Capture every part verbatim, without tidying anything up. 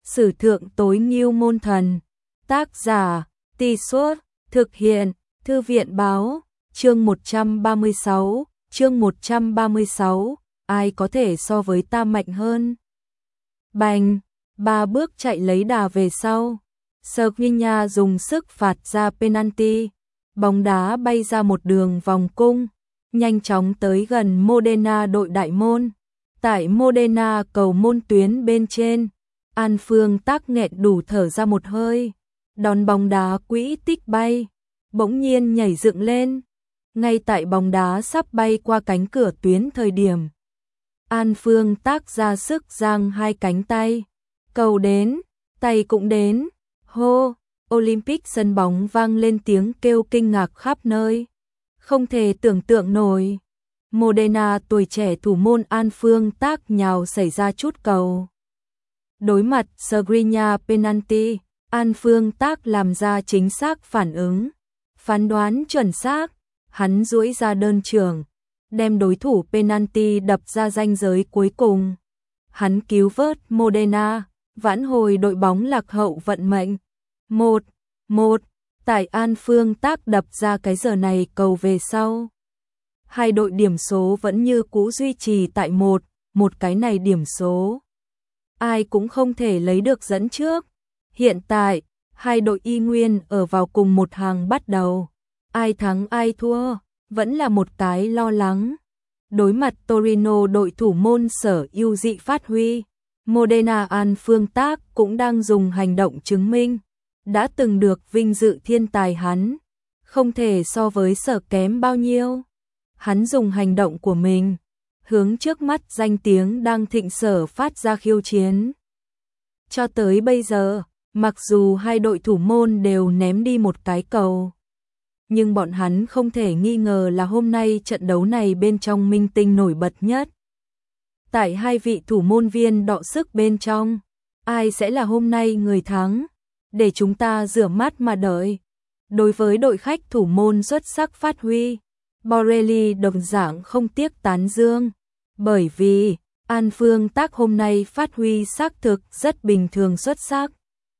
Sử thượng tối ngưu môn thần. Tác giả, Tì Suốt, thực hiện, Thư viện báo, chương một trăm ba mươi sáu, chương một trăm ba mươi sáu, ai có thể so với ta mạnh hơn. Bành, ba bước chạy lấy đà về sau. Skriniar dùng sức phạt ra penalty, bóng đá bay ra một đường vòng cung, nhanh chóng tới gần Modena đội đại môn. Tại Modena cầu môn tuyến bên trên, An Phương Tác nghẹn đủ thở ra một hơi, đón bóng đá quỹ tích bay, bỗng nhiên nhảy dựng lên. Ngay tại bóng đá sắp bay qua cánh cửa tuyến thời điểm, An Phương Tác ra sức giang hai cánh tay. Cầu đến, tay cũng đến. Hô, Olympic sân bóng vang lên tiếng kêu kinh ngạc khắp nơi. Không thể tưởng tượng nổi. Modena tuổi trẻ thủ môn An Phương Tác nhào xảy ra chút cầu. Đối mặt Skriniar penalty, An Phương Tác làm ra chính xác phản ứng, phán đoán chuẩn xác. Hắn duỗi ra đơn trường, đem đối thủ penalty đập ra ranh giới cuối cùng. Hắn cứu vớt Modena, vãn hồi đội bóng lạc hậu vận mệnh. Một, một, tại An Phương Tác đập ra cái giờ này cầu về sau. Hai đội điểm số vẫn như cũ duy trì tại một, một cái này điểm số. Ai cũng không thể lấy được dẫn trước. Hiện tại, hai đội y nguyên ở vào cùng một hàng bắt đầu. Ai thắng ai thua, vẫn là một cái lo lắng. Đối mặt Torino đội thủ môn sở ưu dị phát huy, Modena An Phương Tác cũng đang dùng hành động chứng minh. Đã từng được vinh dự thiên tài hắn, không thể so với sở kém bao nhiêu. Hắn dùng hành động của mình, hướng trước mắt danh tiếng đang thịnh sở phát ra khiêu chiến. Cho tới bây giờ, mặc dù hai đội thủ môn đều ném đi một cái cầu, nhưng bọn hắn không thể nghi ngờ là hôm nay trận đấu này bên trong minh tinh nổi bật nhất. Tại hai vị thủ môn viên đọ sức bên trong, ai sẽ là hôm nay người thắng? Để chúng ta rửa mắt mà đợi. Đối với đội khách thủ môn xuất sắc phát huy, Borelli đồng dạng không tiếc tán dương, bởi vì An Phương Tác hôm nay phát huy xác thực rất bình thường xuất sắc.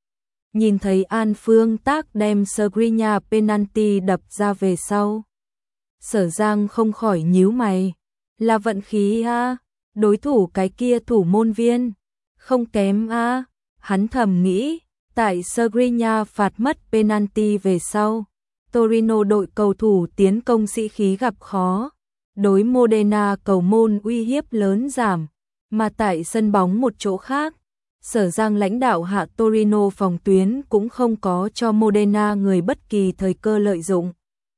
Nhìn thấy An Phương Tác đem Skriniar penalty đập ra về sau, Sở Giang không khỏi nhíu mày. Là vận khí a, đối thủ cái kia thủ môn viên không kém a, hắn thầm nghĩ. Tại Skriniar phạt mất penalty về sau, Torino đội cầu thủ tiến công sĩ khí gặp khó, đối Modena cầu môn uy hiếp lớn giảm, mà tại sân bóng một chỗ khác, Sở Giang lãnh đạo hạ Torino phòng tuyến cũng không có cho Modena người bất kỳ thời cơ lợi dụng.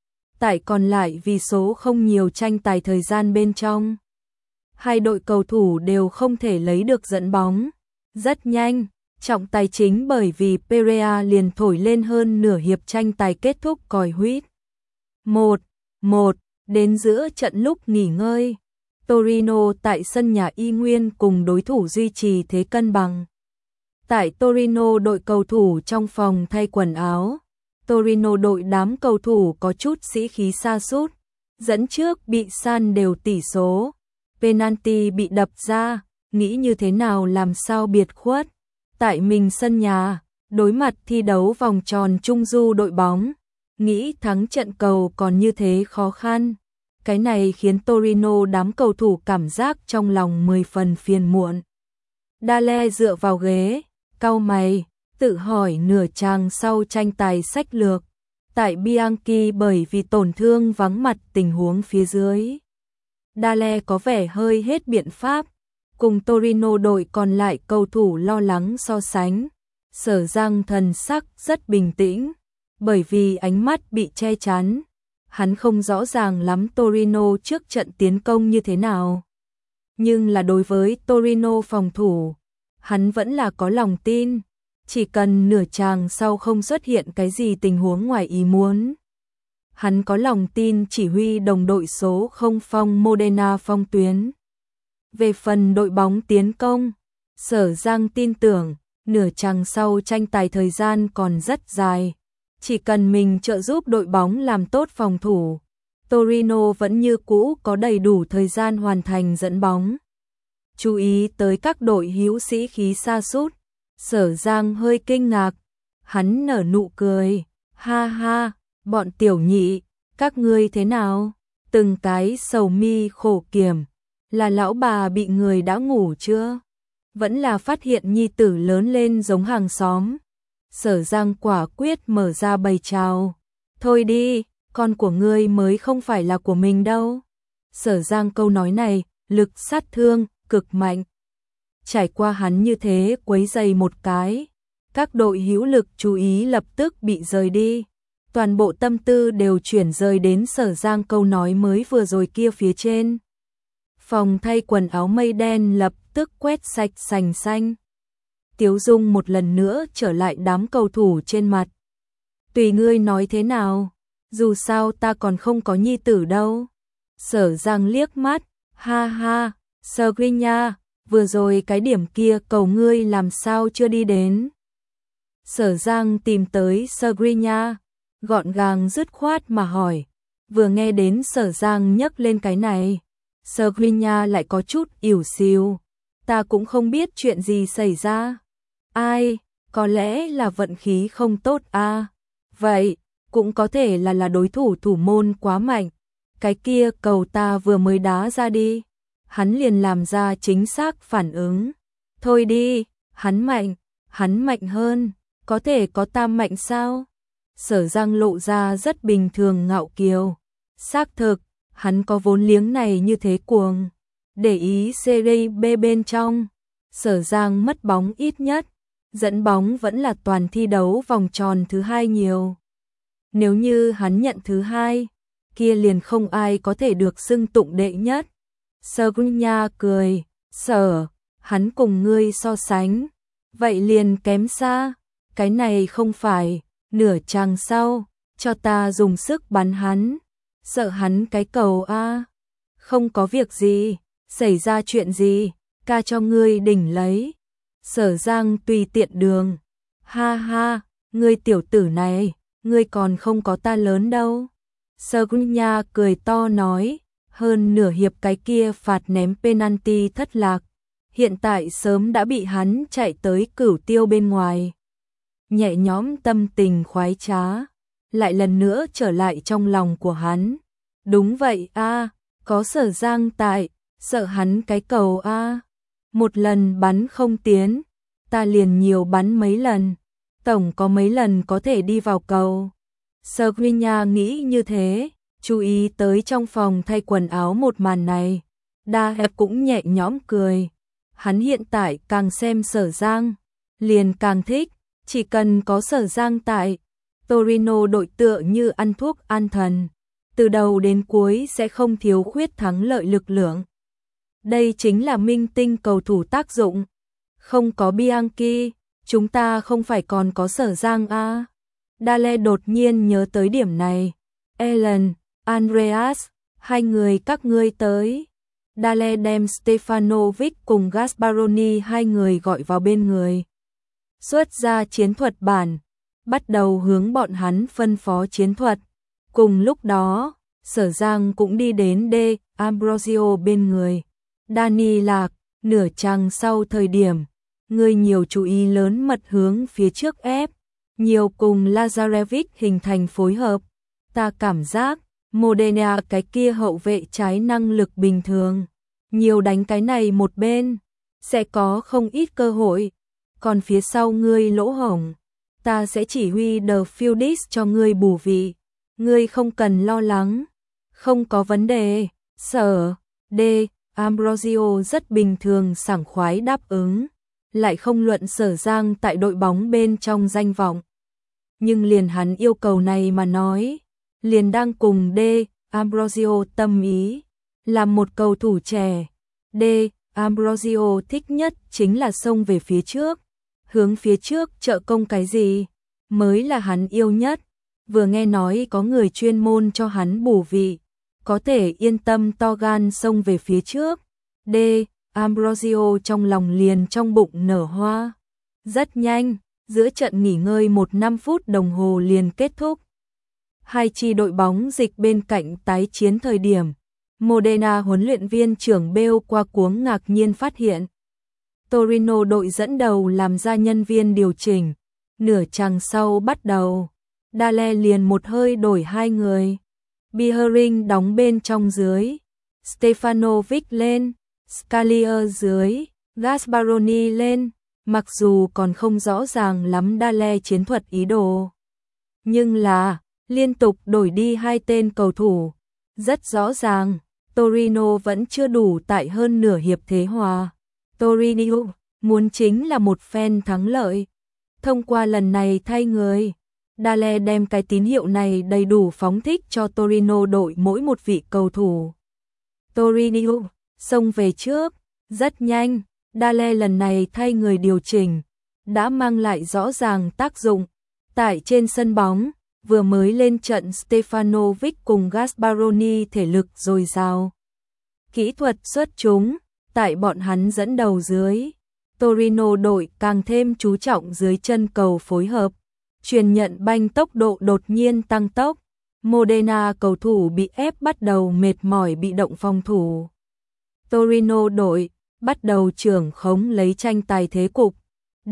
Tại còn lại vì số không nhiều tranh tài thời gian bên trong, hai đội cầu thủ đều không thể lấy được dẫn bóng. Rất nhanh, trọng tài chính bởi vì Perea liền thổi lên hơn nửa hiệp tranh tài kết thúc còi huýt. Một, một, đến giữa trận lúc nghỉ ngơi, Torino tại sân nhà y nguyên cùng đối thủ duy trì thế cân bằng. Tại Torino đội cầu thủ trong phòng thay quần áo, Torino đội đám cầu thủ có chút sĩ khí sa sút, dẫn trước bị san đều tỷ số, penalty bị đập ra, nghĩ như thế nào làm sao biệt khuất. Tại mình sân nhà, đối mặt thi đấu vòng tròn trung du đội bóng, nghĩ thắng trận cầu còn như thế khó khăn. Cái này khiến Torino đám cầu thủ cảm giác trong lòng mười phần phiền muộn. Dale dựa vào ghế, cau mày, tự hỏi nửa chàng sau tranh tài sách lược. Tại Bianchi bởi vì tổn thương vắng mặt tình huống phía dưới, Dale có vẻ hơi hết biện pháp. Cùng Torino đội còn lại cầu thủ lo lắng so sánh, Sở Giang thần sắc rất bình tĩnh, bởi vì ánh mắt bị che chắn, hắn không rõ ràng lắm Torino trước trận tiến công như thế nào. Nhưng là đối với Torino phòng thủ, hắn vẫn là có lòng tin, chỉ cần nửa chàng sau không xuất hiện cái gì tình huống ngoài ý muốn. Hắn có lòng tin chỉ huy đồng đội số không phong Modena phong tuyến. Về phần đội bóng tiến công, Sở Giang tin tưởng, nửa chặng sau tranh tài thời gian còn rất dài. Chỉ cần mình trợ giúp đội bóng làm tốt phòng thủ, Torino vẫn như cũ có đầy đủ thời gian hoàn thành dẫn bóng. Chú ý tới các đội hữu sĩ khí sa sút, Sở Giang hơi kinh ngạc, hắn nở nụ cười, ha ha, bọn tiểu nhị, các ngươi thế nào? Từng cái sầu mi khổ kiểm, là lão bà bị người đã ngủ chưa? Vẫn là phát hiện nhi tử lớn lên giống hàng xóm. Sở Giang quả quyết mở ra bày trào, thôi đi, con của ngươi mới không phải là của mình đâu. Sở Giang câu nói này, lực sát thương, cực mạnh. Trải qua hắn như thế quấy giày một cái, các đội hữu lực chú ý lập tức bị rời đi. Toàn bộ tâm tư đều chuyển rời đến Sở Giang câu nói mới vừa rồi kia phía trên. Phòng thay quần áo mây đen lập tức quét sạch sành xanh. Tiếu Dung một lần nữa trở lại đám cầu thủ trên mặt. Tùy ngươi nói thế nào, dù sao ta còn không có nhi tử đâu. Sở Giang liếc mắt, ha ha, Skriniar, vừa rồi cái điểm kia cầu ngươi làm sao chưa đi đến. Sở Giang tìm tới Skriniar, gọn gàng dứt khoát mà hỏi. Vừa nghe đến Sở Giang nhắc lên cái này, Skriniar lại có chút ỉu xìu. Ta cũng không biết chuyện gì xảy ra. Ai, có lẽ là vận khí không tốt à. Vậy, cũng có thể là là đối thủ thủ môn quá mạnh. Cái kia cầu ta vừa mới đá ra đi. Hắn liền làm ra chính xác phản ứng. Thôi đi, hắn mạnh, hắn mạnh hơn. Có thể có ta mạnh sao? Sở Giang lộ ra rất bình thường ngạo kiều. Xác thực, hắn có vốn liếng này như thế cuồng. Để ý Serie B bên trong, Sở Giang mất bóng ít nhất, dẫn bóng vẫn là toàn thi đấu vòng tròn thứ hai nhiều. Nếu như hắn nhận thứ hai, kia liền không ai có thể được xưng tụng đệ nhất. Skriniar cười, Sở, hắn cùng ngươi so sánh, vậy liền kém xa, cái này không phải, nửa chàng sau, cho ta dùng sức bắn hắn, sợ hắn cái cầu a. Không có việc gì, xảy ra chuyện gì, ca cho ngươi đỉnh lấy. Sở Giang tùy tiện đường, ha ha, ngươi tiểu tử này, ngươi còn không có ta lớn đâu. Skriniar cười to nói, hơn nửa hiệp cái kia phạt ném penalty thất lạc, hiện tại sớm đã bị hắn chạy tới cửu tiêu bên ngoài. Nhẹ nhõm tâm tình khoái trá, lại lần nữa trở lại trong lòng của hắn. Đúng vậy a, có Sở Giang tại, sợ hắn cái cầu a. Một lần bắn không tiến, ta liền nhiều bắn mấy lần, tổng có mấy lần có thể đi vào cầu. Skriniar nghĩ như thế, chú ý tới trong phòng thay quần áo một màn này. Đa Hẹp cũng nhẹ nhõm cười. Hắn hiện tại càng xem Sở Giang, liền càng thích, chỉ cần có Sở Giang tại, Torino đội tựa như ăn thuốc an thần, từ đầu đến cuối sẽ không thiếu khuyết thắng lợi lực lượng. Đây chính là minh tinh cầu thủ tác dụng. Không có Bianchi, chúng ta không phải còn có Sở Giang a. Dale đột nhiên nhớ tới điểm này. Ellen, Andreas, hai người các ngươi tới. Dale đem Stefanovic cùng Gasparoni hai người gọi vào bên người. Xuất ra chiến thuật bản, bắt đầu hướng bọn hắn phân phó chiến thuật. Cùng lúc đó, Sở Giang cũng đi đến De Ambrosio bên người. Dani Lạc, nửa chặng sau thời điểm, người nhiều chú ý lớn mật hướng phía trước ép, nhiều cùng Lazarevic hình thành phối hợp. Ta cảm giác, Modena cái kia hậu vệ trái năng lực bình thường, nhiều đánh cái này một bên, sẽ có không ít cơ hội. Còn phía sau ngươi lỗ hổng, ta sẽ chỉ huy The Fieldis cho ngươi bù vị. Ngươi không cần lo lắng, không có vấn đề. Sở, D, Ambrosio rất bình thường sảng khoái đáp ứng, lại không luận Sở Giang tại đội bóng bên trong danh vọng. Nhưng liền hắn yêu cầu này mà nói, liền đang cùng D, Ambrosio tâm ý, là một cầu thủ trẻ. D, Ambrosio thích nhất chính là xông về phía trước, hướng phía trước trợ công cái gì, mới là hắn yêu nhất. Vừa nghe nói có người chuyên môn cho hắn bổ vị, có thể yên tâm to gan xông về phía trước. D, Ambrosio trong lòng liền trong bụng nở hoa. Rất nhanh, giữa trận nghỉ ngơi một năm phút đồng hồ liền kết thúc. Hai chi đội bóng dịch bên cạnh tái chiến thời điểm, Modena huấn luyện viên trưởng Bale qua cuống ngạc nhiên phát hiện. Torino đội dẫn đầu làm ra nhân viên điều chỉnh. Nửa chặng sau bắt đầu, Dale liền một hơi đổi hai người. Beering đóng bên trong dưới, Stefanovic lên, Scalier dưới, Gasparoni lên. Mặc dù còn không rõ ràng lắm Dale chiến thuật ý đồ, nhưng là liên tục đổi đi hai tên cầu thủ. Rất rõ ràng, Torino vẫn chưa đủ tại hơn nửa hiệp thế hòa. Torino muốn chính là một phen thắng lợi. Thông qua lần này thay người, Dale đem cái tín hiệu này đầy đủ phóng thích cho Torino đội mỗi một vị cầu thủ. Torino xông về trước, rất nhanh. Dale lần này thay người điều chỉnh, đã mang lại rõ ràng tác dụng. Tại trên sân bóng, vừa mới lên trận Stefanovic cùng Gasparoni thể lực dồi dào. Kỹ thuật xuất chúng, tại bọn hắn dẫn đầu dưới. Torino đội càng thêm chú trọng dưới chân cầu phối hợp. Truyền nhận banh tốc độ đột nhiên tăng tốc. Modena cầu thủ bị ép bắt đầu mệt mỏi bị động phòng thủ. Torino đội bắt đầu trưởng khống lấy tranh tài thế cục. D.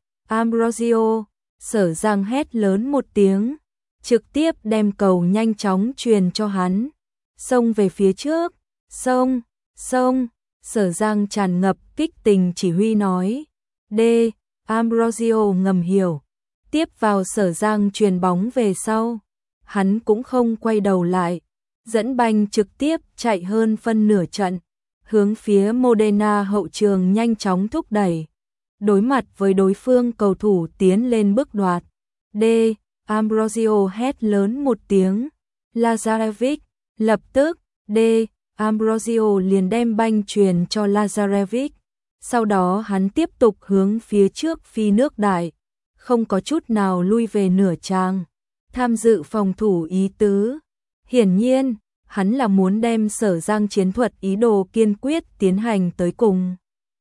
Ambrosio, Sở Giang hét lớn một tiếng, trực tiếp đem cầu nhanh chóng truyền cho hắn. Xông về phía trước, xông, xông, Sở Giang tràn ngập kích tình chỉ huy nói. D. Ambrosio ngầm hiểu, tiếp vào Sở Giang truyền bóng về sau. Hắn cũng không quay đầu lại, dẫn banh trực tiếp chạy hơn phân nửa trận, hướng phía Modena hậu trường nhanh chóng thúc đẩy. Đối mặt với đối phương cầu thủ tiến lên bước đoạt. D. Ambrosio hét lớn một tiếng. Lazarevic, lập tức, D. Ambrosio liền đem banh truyền cho Lazarevic. Sau đó hắn tiếp tục hướng phía trước phi nước đại, không có chút nào lui về nửa trang. Tham dự phòng thủ ý tứ. Hiển nhiên, hắn là muốn đem Sở Giang chiến thuật ý đồ kiên quyết tiến hành tới cùng.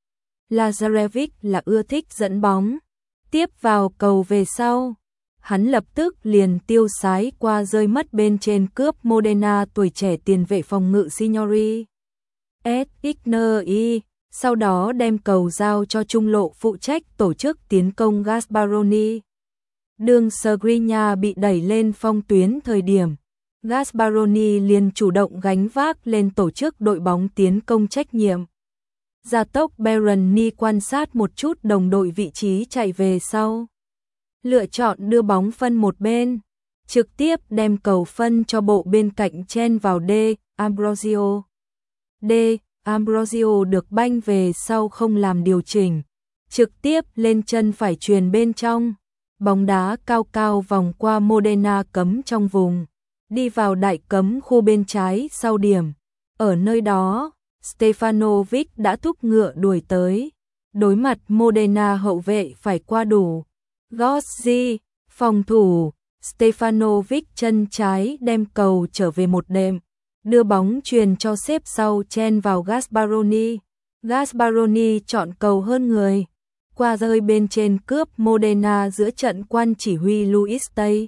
Lazarevic là ưa thích dẫn bóng. Tiếp vào cầu về sau, hắn lập tức liền tiêu sái qua rơi mất bên trên cướp Modena tuổi trẻ tiền vệ phòng ngự Signori S. Ignei, sau đó đem cầu giao cho trung lộ phụ trách tổ chức tiến công Gasparoni. Đường Skriniar bị đẩy lên phong tuyến thời điểm, Gasparoni liền chủ động gánh vác lên tổ chức đội bóng tiến công trách nhiệm. Gia tốc Bereni quan sát một chút đồng đội vị trí chạy về sau. Lựa chọn đưa bóng phân một bên, trực tiếp đem cầu phân cho bộ bên cạnh chen vào D. Ambrosio. D. Ambrosio được banh về sau không làm điều chỉnh, trực tiếp lên chân phải truyền bên trong. Bóng đá cao cao vòng qua Modena cấm trong vùng, đi vào đại cấm khu bên trái sau điểm. Ở nơi đó, Stefanovic đã thúc ngựa đuổi tới. Đối mặt Modena hậu vệ phải qua đủ. Gozzi, phòng thủ, Stefanovic chân trái đem cầu trở về một đệm, đưa bóng truyền cho xếp sau chen vào Gasparoni. Gasparoni chọn cầu hơn người, qua rơi bên trên cướp Modena giữa trận quan chỉ huy Luis Tây.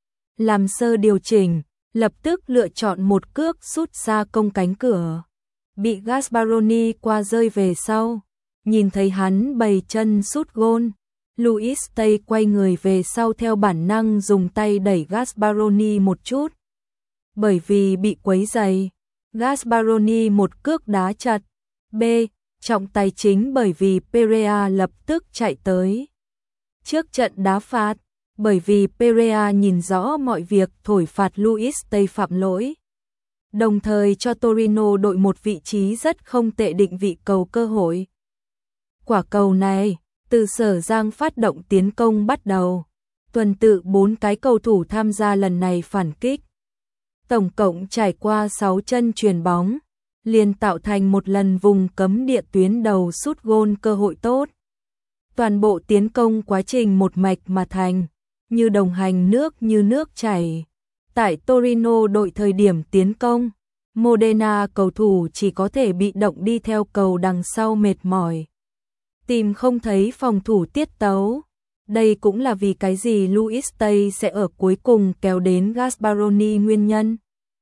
Làm sơ điều chỉnh, lập tức lựa chọn một cước sút xa công cánh cửa. Bị Gasparoni qua rơi về sau, nhìn thấy hắn bày chân sút gôn. Luis Tây quay người về sau theo bản năng dùng tay đẩy Gasparoni một chút. Bởi vì bị quấy giày, Gasparoni một cước đá chặt. B. Trọng tài chính bởi vì Perea lập tức chạy tới. Trước trận đá phạt, bởi vì Perea nhìn rõ mọi việc thổi phạt Luis Tây phạm lỗi. Đồng thời cho Torino đội một vị trí rất không tệ định vị cầu cơ hội. Quả cầu này, từ Sở Giang phát động tiến công bắt đầu. Tuần tự bốn cái cầu thủ tham gia lần này phản kích. Tổng cộng trải qua sáu chân chuyền bóng, liền tạo thành một lần vùng cấm địa tuyến đầu sút gôn cơ hội tốt. Toàn bộ tiến công quá trình một mạch mà thành, như đồng hành nước như nước chảy. Tại Torino đội thời điểm tiến công, Modena cầu thủ chỉ có thể bị động đi theo cầu đằng sau mệt mỏi, tìm không thấy phòng thủ tiết tấu. Đây cũng là vì cái gì Luis Tây sẽ ở cuối cùng kéo đến Gasparoni nguyên nhân.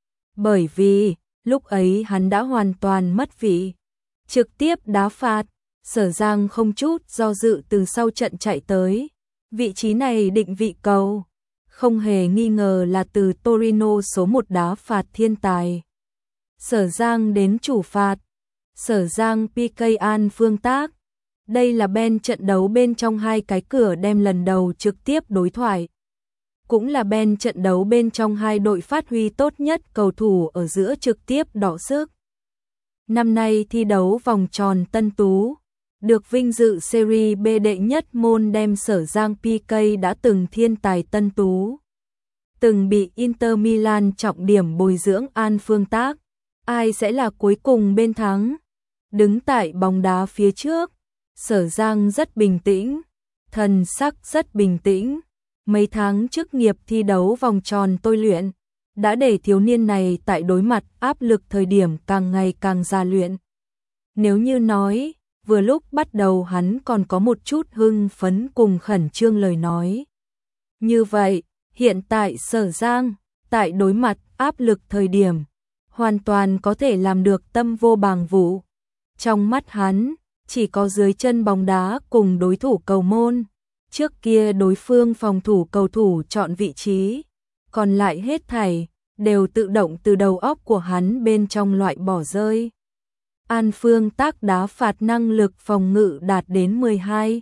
Bởi vì, lúc ấy hắn đã hoàn toàn mất vị. Trực tiếp đá phạt, Sở Giang không chút do dự từ sau trận chạy tới. Vị trí này định vị cầu, không hề nghi ngờ là từ Torino số một đá phạt thiên tài. Sở Giang đến chủ phạt. Sở Giang pê ca An Phương Tác. Đây là bên trận đấu bên trong hai cái cửa đem lần đầu trực tiếp đối thoại. Cũng là bên trận đấu bên trong hai đội phát huy tốt nhất cầu thủ ở giữa trực tiếp đọ sức. Năm nay thi đấu vòng tròn Tân Tú, được vinh dự Serie B đệ nhất môn đem Sở Giang pê ca đã từng thiên tài Tân Tú. Từng bị Inter Milan trọng điểm bồi dưỡng An Phương Tác. Ai sẽ là cuối cùng bên thắng? Đứng tại bóng đá phía trước, Sở Giang rất bình tĩnh, thần sắc rất bình tĩnh. Mấy tháng trước nghiệp thi đấu vòng tròn tôi luyện, đã để thiếu niên này tại đối mặt áp lực thời điểm càng ngày càng già luyện. Nếu như nói, vừa lúc bắt đầu hắn còn có một chút hưng phấn cùng khẩn trương lời nói. Như vậy, hiện tại Sở Giang, tại đối mặt áp lực thời điểm, hoàn toàn có thể làm được tâm vô bàng vụ. Trong mắt hắn, chỉ có dưới chân bóng đá cùng đối thủ cầu môn. Trước kia đối phương phòng thủ cầu thủ chọn vị trí, còn lại hết thảy đều tự động từ đầu óc của hắn bên trong loại bỏ rơi. An Phương Tác đá phạt năng lực phòng ngự đạt đến mười hai,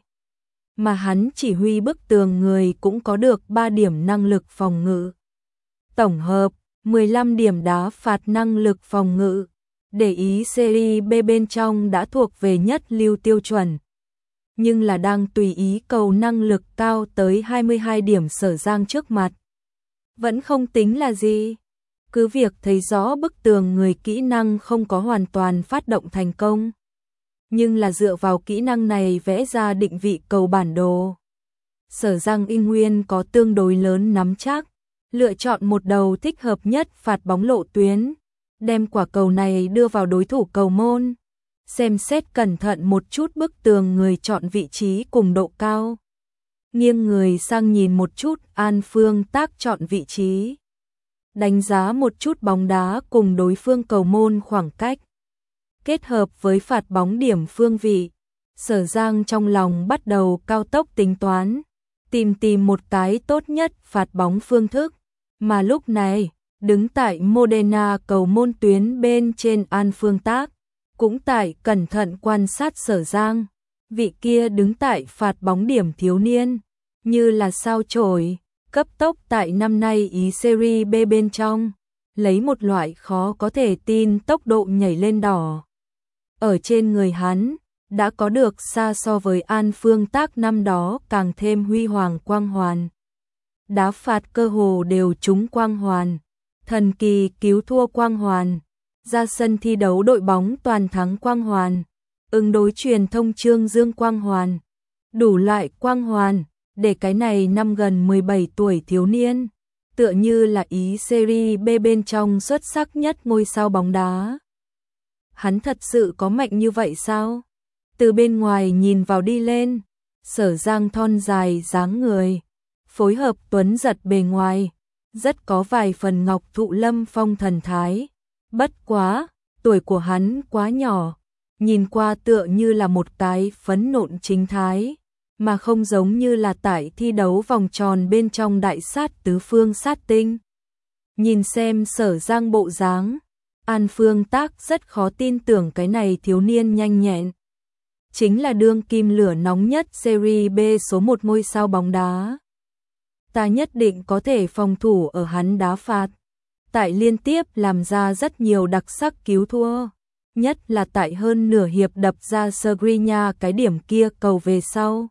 mà hắn chỉ huy bức tường người cũng có được ba điểm năng lực phòng ngự. Tổng hợp, mười lăm điểm đá phạt năng lực phòng ngự, để ý Serie B bên trong đã thuộc về nhất lưu tiêu chuẩn. Nhưng là đang tùy ý cầu năng lực cao tới hai mươi hai điểm Sở Giang trước mặt. Vẫn không tính là gì. Cứ việc thấy rõ bức tường người kỹ năng không có hoàn toàn phát động thành công. Nhưng là dựa vào kỹ năng này vẽ ra định vị cầu bản đồ. Sở Giang y nguyên có tương đối lớn nắm chắc, lựa chọn một đầu thích hợp nhất phạt bóng lộ tuyến, đem quả cầu này đưa vào đối thủ cầu môn. Xem xét cẩn thận một chút bức tường người chọn vị trí cùng độ cao. Nghiêng người sang nhìn một chút An Phương Tác chọn vị trí. Đánh giá một chút bóng đá cùng đối phương cầu môn khoảng cách. Kết hợp với phạt bóng điểm phương vị, Sở Giang trong lòng bắt đầu cao tốc tính toán, tìm tìm một cái tốt nhất phạt bóng phương thức. Mà lúc này, đứng tại Modena cầu môn tuyến bên trên An Phương Tác, cũng tại cẩn thận quan sát Sở Giang. Vị kia đứng tại phạt bóng điểm thiếu niên, như là sao chổi, cấp tốc tại năm nay ý Serie B bên trong, lấy một loại khó có thể tin tốc độ nhảy lên đỏ. Ở trên người hắn, đã có được xa so với An Phương Tác năm đó càng thêm huy hoàng quang hoàn. Đá phạt cơ hồ đều trúng quang hoàn, thần kỳ cứu thua quang hoàn, ra sân thi đấu đội bóng toàn thắng quang hoàn, ứng đối truyền thông trương dương quang hoàn, đủ loại quang hoàn, để cái này năm gần mười bảy tuổi thiếu niên, tựa như là ý Serie B bên trong xuất sắc nhất ngôi sao bóng đá. Hắn thật sự có mạnh như vậy sao? Từ bên ngoài nhìn vào đi lên, Sở Giang thon dài dáng người, phối hợp tuấn giật bề ngoài, rất có vài phần Ngọc Thụ Lâm Phong thần thái. Bất quá, tuổi của hắn quá nhỏ, nhìn qua tựa như là một cái phấn nộn chính thái, mà không giống như là tại thi đấu vòng tròn bên trong đại sát tứ phương sát tinh. Nhìn xem Sở Giang bộ dáng, An Phương Tác rất khó tin tưởng cái này thiếu niên nhanh nhẹn. Chính là đương kim lửa nóng nhất Serie B số một ngôi sao bóng đá. Ta nhất định có thể phòng thủ ở hắn đá phạt. Tại liên tiếp làm ra rất nhiều đặc sắc cứu thua. Nhất là tại hơn nửa hiệp đập ra Skriniar cái điểm kia cầu về sau.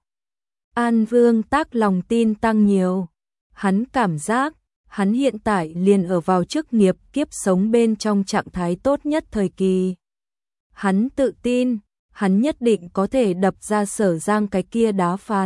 An Phương Tác lòng tin tăng nhiều. Hắn cảm giác, hắn hiện tại liền ở vào chức nghiệp kiếp sống bên trong trạng thái tốt nhất thời kỳ. Hắn tự tin, hắn nhất định có thể đập ra Sở Giang cái kia đá phạt.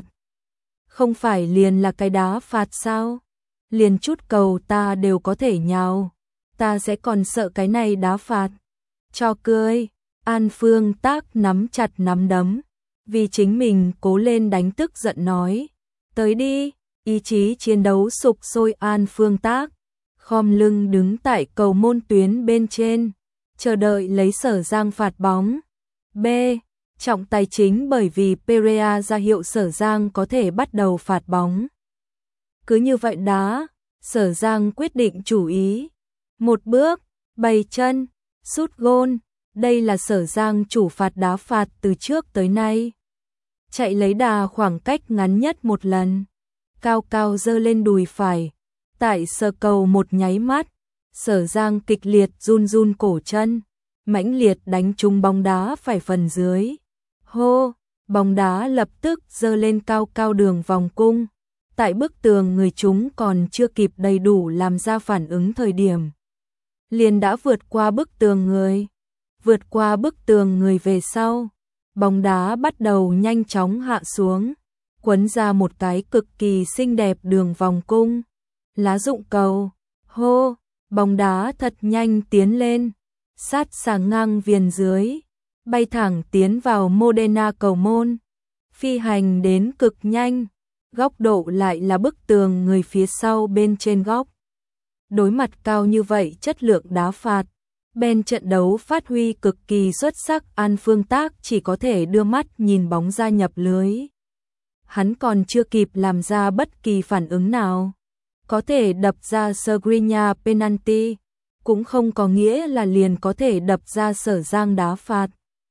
Không phải liền là cái đá phạt sao? Liền chút cầu ta đều có thể nhào. Ta sẽ còn sợ cái này đá phạt. Cho cười, An Phương Tác nắm chặt nắm đấm. Vì chính mình cố lên đánh tức giận nói. Tới đi, ý chí chiến đấu sục sôi An Phương Tác. Khom lưng đứng tại cầu môn tuyến bên trên. Chờ đợi lấy Sở Giang phạt bóng. B. trọng tài chính bởi vì Pereira ra hiệu Sở Giang có thể bắt đầu phạt bóng. Cứ như vậy đá, Sở Giang quyết định chủ ý. Một bước, bày chân, sút gôn. Đây là Sở Giang chủ phạt đá phạt từ trước tới nay. Chạy lấy đà khoảng cách ngắn nhất một lần. Cao cao giơ lên đùi phải. Tại sờ cầu một nháy mắt, Sở Giang kịch liệt run run cổ chân, mãnh liệt đánh trúng bóng đá phải phần dưới. Hô, bóng đá lập tức giơ lên cao cao đường vòng cung. Tại bức tường người chúng còn chưa kịp đầy đủ làm ra phản ứng thời điểm. Liền đã vượt qua bức tường người. Vượt qua bức tường người về sau. Bóng đá bắt đầu nhanh chóng hạ xuống. Quấn ra một cái cực kỳ xinh đẹp đường vòng cung. Lá dụng cầu. Hô, bóng đá thật nhanh tiến lên. Sát sàng ngang viền dưới. Bay thẳng tiến vào Modena cầu môn. Phi hành đến cực nhanh. Góc độ lại là bức tường người phía sau bên trên góc. Đối mặt cao như vậy chất lượng đá phạt. Bên trận đấu phát huy cực kỳ xuất sắc, An Phương Tác chỉ có thể đưa mắt nhìn bóng ra nhập lưới. Hắn còn chưa kịp làm ra bất kỳ phản ứng nào. Có thể đập ra Skriniar penalty, cũng không có nghĩa là liền có thể đập ra Sở Giang đá phạt.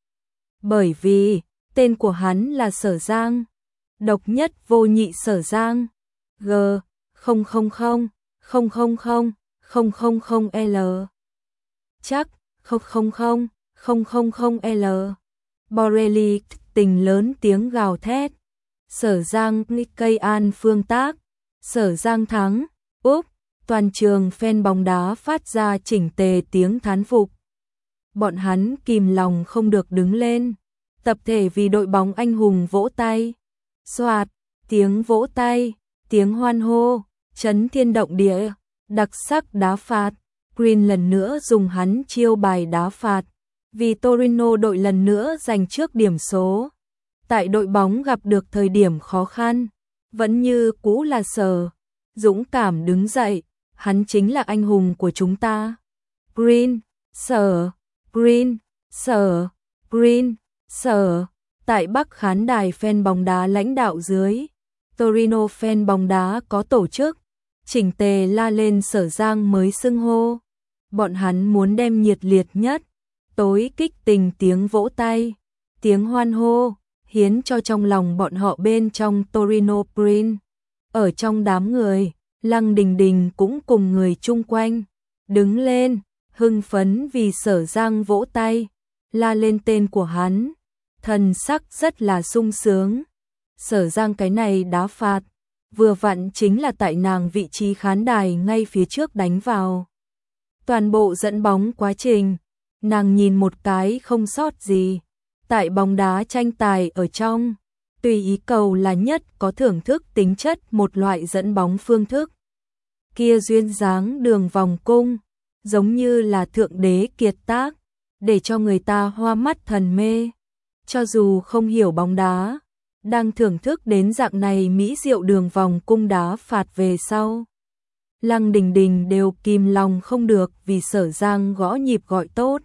Bởi vì, tên của hắn là Sở Giang. Độc nhất vô nhị Sở Giang. G không không không không không không không không không L. Chắc không không không không không không L. Borelli tình lớn tiếng gào thét. Sở Giang cây An Phương Tác. Sở Giang thắng. Úp, toàn trường fan bóng đá phát ra chỉnh tề tiếng thán phục. Bọn hắn kìm lòng không được đứng lên. Tập thể vì đội bóng anh hùng vỗ tay. Xoạt, tiếng vỗ tay, tiếng hoan hô, chấn thiên động địa, đặc sắc đá phạt. Green lần nữa dùng hắn chiêu bài đá phạt, vì Torino đội lần nữa giành trước điểm số. Tại đội bóng gặp được thời điểm khó khăn, vẫn như cũ là Sở dũng cảm đứng dậy, hắn chính là anh hùng của chúng ta. Green, Sở, Green, Sở, Green, Sở. Tại Bắc khán đài fan bóng đá lãnh đạo dưới, Torino fan bóng đá có tổ chức, chỉnh tề la lên Sở Giang mới xưng hô. Bọn hắn muốn đem nhiệt liệt nhất, tối kích tình tiếng vỗ tay, tiếng hoan hô, hiến cho trong lòng bọn họ bên trong Torino Green. Ở trong đám người, Lăng Đình Đình cũng cùng người chung quanh, đứng lên, hưng phấn vì Sở Giang vỗ tay, la lên tên của hắn. Thần sắc rất là sung sướng. Sở Giang cái này đá phạt, vừa vặn chính là tại nàng vị trí khán đài ngay phía trước đánh vào. Toàn bộ dẫn bóng quá trình, nàng nhìn một cái không sót gì. Tại bóng đá tranh tài ở trong, tùy ý cầu là nhất có thưởng thức tính chất một loại dẫn bóng phương thức. Kia duyên dáng đường vòng cung, giống như là thượng đế kiệt tác, để cho người ta hoa mắt thần mê. Cho dù không hiểu bóng đá, đang thưởng thức đến dạng này mỹ diệu đường vòng cung đá phạt về sau. Lăng Đình Đình đều kìm lòng không được vì Sở Giang gõ nhịp gọi tốt.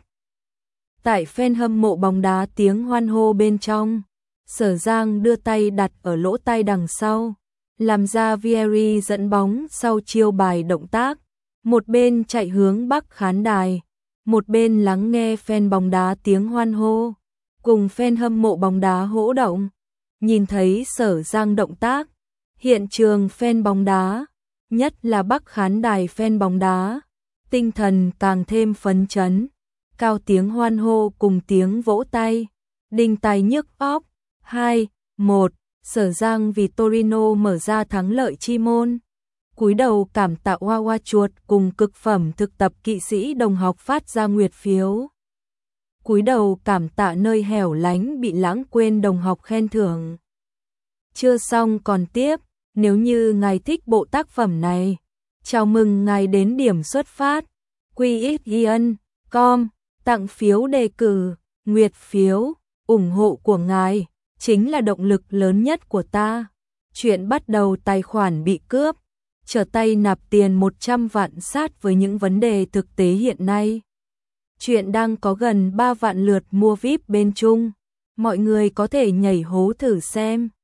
Tại fan hâm mộ bóng đá tiếng hoan hô bên trong, Sở Giang đưa tay đặt ở lỗ tai đằng sau, làm ra Vieri dẫn bóng sau chiêu bài động tác, một bên chạy hướng Bắc khán đài, một bên lắng nghe fan bóng đá tiếng hoan hô, cùng fan hâm mộ bóng đá hỗ động. Nhìn thấy Sở Giang động tác, hiện trường fan bóng đá, nhất là Bắc khán đài fan bóng đá, tinh thần càng thêm phấn chấn, cao tiếng hoan hô cùng tiếng vỗ tay, đinh tai nhức óc. Hai, một, Sở Giang vì Torino mở ra thắng lợi chi môn. Cúi đầu cảm tạ Hoa Hoa chuột cùng cực phẩm thực tập kỵ sĩ đồng học phát ra nguyệt phiếu. Cúi đầu cảm tạ nơi hẻo lánh bị lãng quên đồng học khen thưởng. Chưa xong còn tiếp, nếu như ngài thích bộ tác phẩm này, chào mừng ngài đến điểm xuất phát quy ích ian chấm com, tặng phiếu đề cử, nguyệt phiếu, ủng hộ của ngài chính là động lực lớn nhất của ta. Chuyện bắt đầu tài khoản bị cướp, trở tay nạp tiền một trăm vạn sát với những vấn đề thực tế hiện nay. Chuyện đang có gần ba vạn lượt mua vi ai pi bên Trung. Mọi người có thể nhảy hố thử xem.